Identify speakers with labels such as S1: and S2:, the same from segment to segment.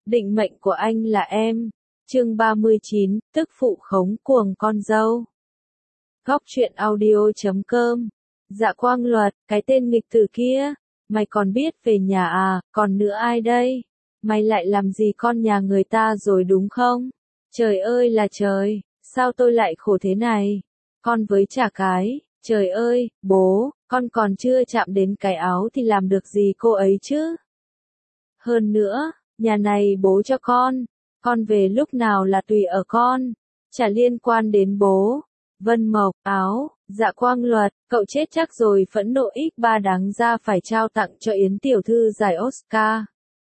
S1: Định mệnh của anh là em. Chương 39, tức phụ khống cuồng con dâu. Góc truyện audio.com. Dạ Quang Luật, cái tên nghịch tử kia, mày còn biết về nhà à, còn nữa ai đây? Mày lại làm gì con nhà người ta rồi đúng không? Trời ơi là trời, sao tôi lại khổ thế này? Con với chả cái, trời ơi, bố, con còn chưa chạm đến cái áo thì làm được gì cô ấy chứ? Hơn nữa, nhà này bố cho con về lúc nào là tùy ở con, chả liên quan đến bố. Vân Mộc, áo, Dạ Quang Luật, cậu chết chắc rồi phẫn nộ X3 đáng ra phải trao tặng cho Yến tiểu thư giải Oscar.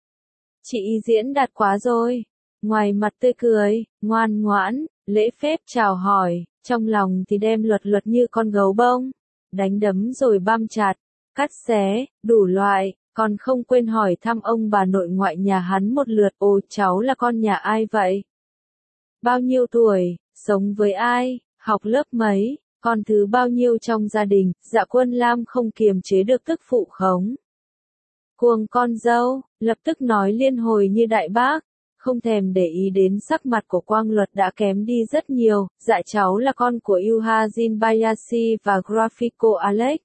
S1: Chị diễn đạt quá rồi. Ngoài mặt tươi cười, ngoan ngoãn, lễ phép chào hỏi, trong lòng thì đem Luật như con gấu bông. Đánh đấm rồi băm chặt, cắt xé, đủ loại, còn không quên hỏi thăm ông bà nội ngoại nhà hắn một lượt. Ồ, cháu là con nhà ai vậy? Bao nhiêu tuổi, sống với ai, học lớp mấy, con thứ bao nhiêu trong gia đình? Dạ Quân Lam không kiềm chế được tức phụ khống cuồng con dâu, lập tức nói liên hồi như đại bác, không thèm để ý đến sắc mặt của Quang Luật đã kém đi rất nhiều. Dạ cháu là con của Yuhajin Bayashi và Graphico Alex.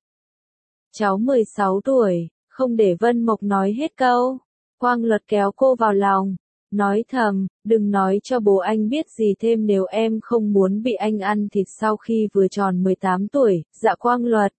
S1: Cháu 16 tuổi, không để Vân Mộc nói hết câu. Quang Luật kéo cô vào lòng, nói thầm, đừng nói cho bố anh biết gì thêm nếu em không muốn bị anh ăn thịt sau khi vừa tròn 18 tuổi. Dạ Quang Luật.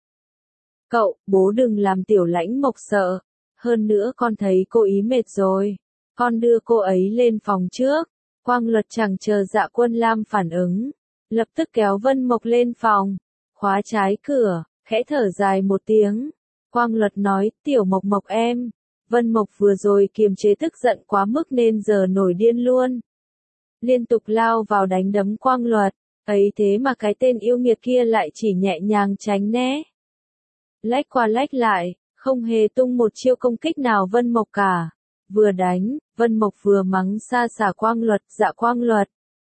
S1: Cậu, bố đừng làm Tiểu Lãnh Mộc sợ. Hơn nữa con thấy cô ý mệt rồi. Con đưa cô ấy lên phòng trước. Quang Luật chẳng chờ Dạ Quân Lam phản ứng, lập tức kéo Vân Mộc lên phòng, khóa trái cửa, khẽ thở dài một tiếng. Quang Luật nói, Tiểu Mộc Mộc em. Vân Mộc vừa rồi kiềm chế tức giận quá mức nên giờ nổi điên luôn. Liên tục lao vào đánh đấm Quang Luật, ấy thế mà cái tên yêu nghiệt kia lại chỉ nhẹ nhàng tránh né. Lách qua lách lại, không hề tung một chiêu công kích nào Vân Mộc cả. Vừa đánh, Vân Mộc vừa mắng xa xả Quang Luật. Dạ Quang Luật,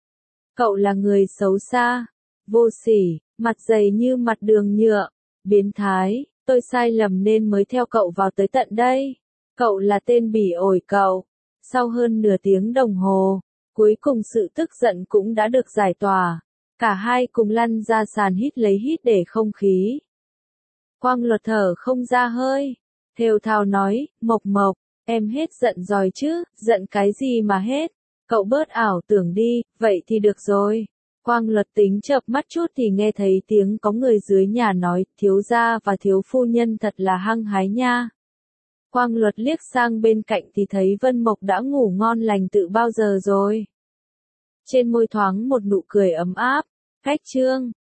S1: cậu là người xấu xa, vô sỉ, mặt dày như mặt đường nhựa, biến thái, tôi sai lầm nên mới theo cậu vào tới tận đây. Cậu là tên bỉ ổi cậu. Sau hơn nửa tiếng đồng hồ, cuối cùng sự tức giận cũng đã được giải tỏa. Cả hai cùng lăn ra sàn hít lấy hít để không khí. Quang Luật thở không ra hơi, thều thào nói, Mộc Mộc, em hết giận rồi chứ, giận cái gì mà hết, cậu bớt ảo tưởng đi, vậy thì được rồi. Quang Luật tính chợp mắt chút thì nghe thấy tiếng có người dưới nhà nói, thiếu gia và thiếu phu nhân thật là hăng hái nha. Quang Luật liếc sang bên cạnh thì thấy Vân Mộc đã ngủ ngon lành từ bao giờ rồi. Trên môi thoáng một nụ cười ấm áp, cách chương.